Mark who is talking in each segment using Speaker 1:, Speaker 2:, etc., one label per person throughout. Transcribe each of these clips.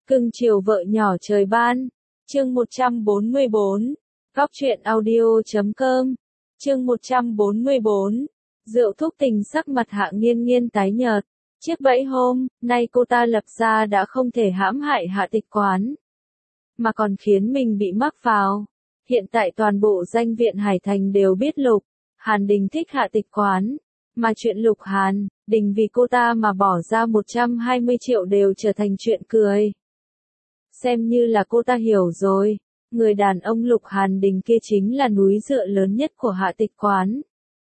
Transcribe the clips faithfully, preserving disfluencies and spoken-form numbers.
Speaker 1: Cưng chiều vợ nhỏ trời ban. Chương một trăm bốn mươi bốn. Góc truyện audio chấm com. Chương một trăm bốn mươi bốn. Rượu thúc tình sắc mặt Hạ Nghiên Nghiên tái nhợt. Chiếc bẫy hôm nay cô ta lập ra đã không thể hãm hại Hạ Tịch Quán, mà còn khiến mình bị mắc vào. Hiện tại toàn bộ danh viện Hải Thành đều biết Lục Hàn Đình thích Hạ Tịch Quán, mà chuyện Lục Hàn Đình vì cô ta mà bỏ ra một trăm hai mươi triệu đều trở thành chuyện cười. Xem như là cô ta hiểu rồi, người đàn ông Lục Hàn Đình kia chính là núi dựa lớn nhất của Hạ Tịch Quán.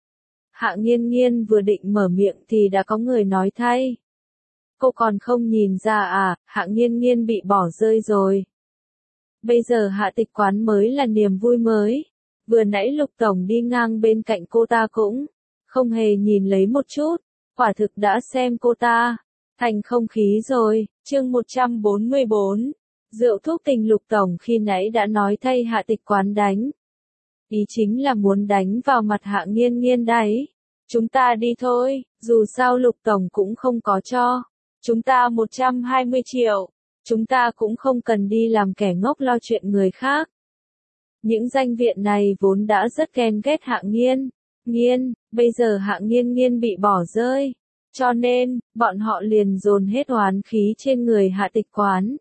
Speaker 1: Hạ Nghiên Nghiên vừa định mở miệng thì đã có người nói thay. Cô còn không nhìn ra à, Hạ Nghiên Nghiên bị bỏ rơi rồi. Bây giờ Hạ Tịch Quán mới là niềm vui mới. Vừa nãy Lục Tổng đi ngang bên cạnh cô ta cũng không hề nhìn lấy một chút, quả thực đã xem cô ta thành không khí rồi. Chương một trăm bốn mươi bốn. Rượu thuốc tình. Lục Tổng khi nãy đã nói thay Hạ Tịch Quán đánh. Ý chính là muốn đánh vào mặt Hạ Nghiên Nghiên đấy. Chúng ta đi thôi, dù sao Lục Tổng cũng không có cho chúng ta một trăm hai mươi triệu. Chúng ta cũng không cần đi làm kẻ ngốc lo chuyện người khác. Những danh viện này vốn đã rất ghen ghét Hạ Nghiên Nghiên, bây giờ Hạ Nghiên Nghiên bị bỏ rơi, cho nên, bọn họ liền dồn hết oán khí trên người Hạ Tịch Quán.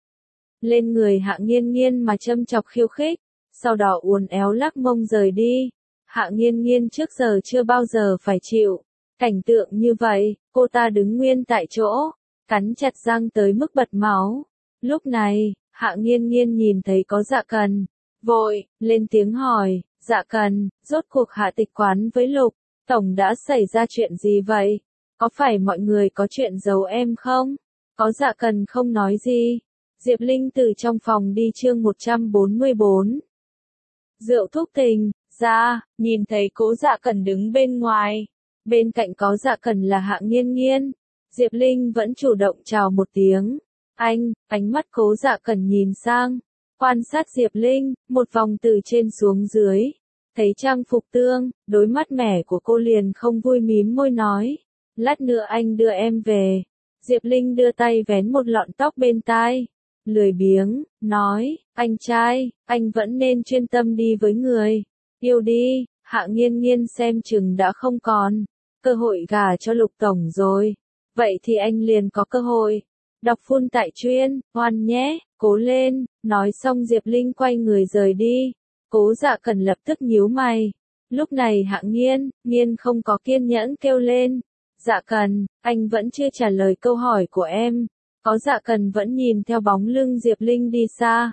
Speaker 1: Lên người Hạ Nghiên Nghiên mà châm chọc khiêu khích, sau đó uốn éo lắc mông rời đi. Hạ Nghiên Nghiên trước giờ chưa bao giờ phải chịu cảnh tượng như vậy, cô ta đứng nguyên tại chỗ, cắn chặt răng tới mức bật máu. Lúc này, Hạ Nghiên Nghiên nhìn thấy có Dạ Cần, vội lên tiếng hỏi, Dạ Cần, rốt cuộc Hạ Tịch Quán với Lục Tổng đã xảy ra chuyện gì vậy? Có phải mọi người có chuyện giấu em không? Có. Dạ Cần không nói gì. Diệp Linh từ trong phòng đi. Chương một trăm bốn mươi bốn. Rượu thuốc tình. Ra, nhìn thấy Cố Dạ Cần đứng bên ngoài. Bên cạnh có Dạ Cần là Hạ Nghiên Nghiên. Diệp Linh vẫn chủ động chào một tiếng. Anh, ánh mắt Cố Dạ Cần nhìn sang, quan sát Diệp Linh, một vòng từ trên xuống dưới. Thấy trang phục tương đối mát mẻ của cô liền không vui mím môi nói. Lát nữa anh đưa em về. Diệp Linh đưa tay vén một lọn tóc bên tai. Lười biếng, nói, anh trai, anh vẫn nên chuyên tâm đi với người yêu đi. Hạ Nghiên Nghiên xem chừng đã không còn cơ hội gả cho Lục Tổng rồi. Vậy thì anh liền có cơ hội. Đọc phun tại chuyên, hoan nhé, cố lên. Nói xong Diệp Linh quay người rời đi. Cố Dạ Cần lập tức nhíu mày. Lúc này Hạ Nghiên Nghiên không có kiên nhẫn kêu lên. Dạ Cần, anh vẫn chưa trả lời câu hỏi của em. Có. Dạ Cần vẫn nhìn theo bóng lưng Diệp Linh đi xa,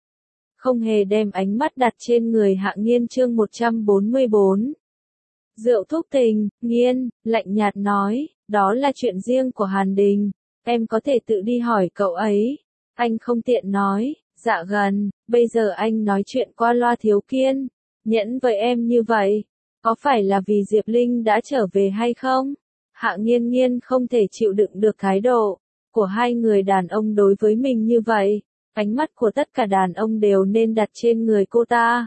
Speaker 1: không hề đem ánh mắt đặt trên người Hạ Nghiên. Chương một trăm bốn mươi bốn. Rượu thuốc tình. Nghiên lạnh nhạt nói, đó là chuyện riêng của Hàn Đình, em có thể tự đi hỏi cậu ấy. Anh không tiện nói. Dạ Gần, bây giờ anh nói chuyện qua loa thiếu kiên nhẫn với em như vậy, có phải là vì Diệp Linh đã trở về hay không? Hạ Nghiên Nghiên không thể chịu đựng được thái độ của hai người đàn ông đối với mình như vậy. Ánh mắt của tất cả đàn ông đều nên đặt trên người cô ta.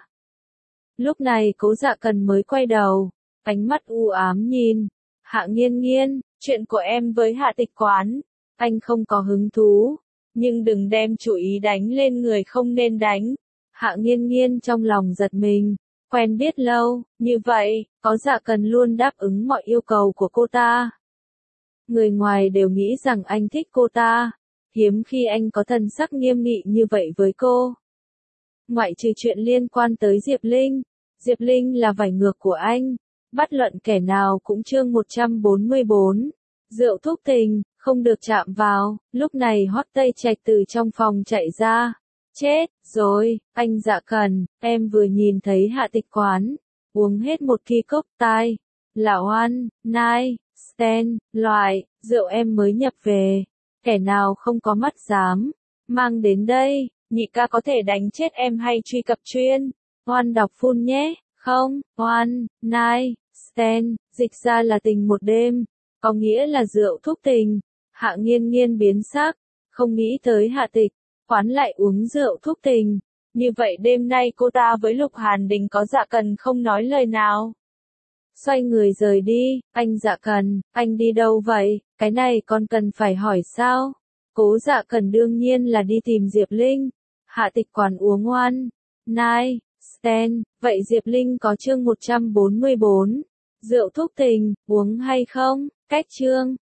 Speaker 1: Lúc này Cố Dạ Cần mới quay đầu, ánh mắt u ám nhìn Hạ Nghiên Nghiên. Chuyện của em với Hạ Tịch Quán, anh không có hứng thú, nhưng đừng đem chủ ý đánh lên người không nên đánh. Hạ Nghiên Nghiên trong lòng giật mình, quen biết lâu như vậy, Có Dạ Cần luôn đáp ứng mọi yêu cầu của cô ta. Người ngoài đều nghĩ rằng anh thích cô ta, hiếm khi anh có thần sắc nghiêm nghị như vậy với cô. Ngoại trừ chuyện liên quan tới Diệp Linh, Diệp Linh là vải ngược của anh, bất luận kẻ nào cũng. Chương một trăm bốn mươi bốn. Rượu thuốc tình, không được chạm vào. Lúc này Hoắc Tây Trạch từ trong phòng chạy ra. Chết rồi, anh Dạ Cần, em vừa nhìn thấy Hạ Tịch Quán uống hết một kỳ cốc tai là One Night Stand loại rượu em mới nhập về, kẻ nào không có mắt dám mang đến đây. Nhị ca có thể đánh chết em hay truy cập chuyên One đọc phun nhé. Không, One Night Stand dịch ra là tình một đêm, có nghĩa là rượu thuốc tình. Hạ Nghiên Nghiên biến sắc, không nghĩ tới Hạ Tịch Quán lại uống rượu thuốc tình. Như vậy đêm nay cô ta với Lục Hàn Đình có Dạ Cần không nói lời nào. Xoay người rời đi. Anh Dạ Cần, anh đi đâu vậy? Cái này còn cần phải hỏi sao? Cố Dạ Cần đương nhiên là đi tìm Diệp Linh. Hạ Tịch Quản uống one, nine, stand, vậy Diệp Linh có chương một trăm bốn mươi bốn. Rượu thúc tình, uống hay không? Cách chương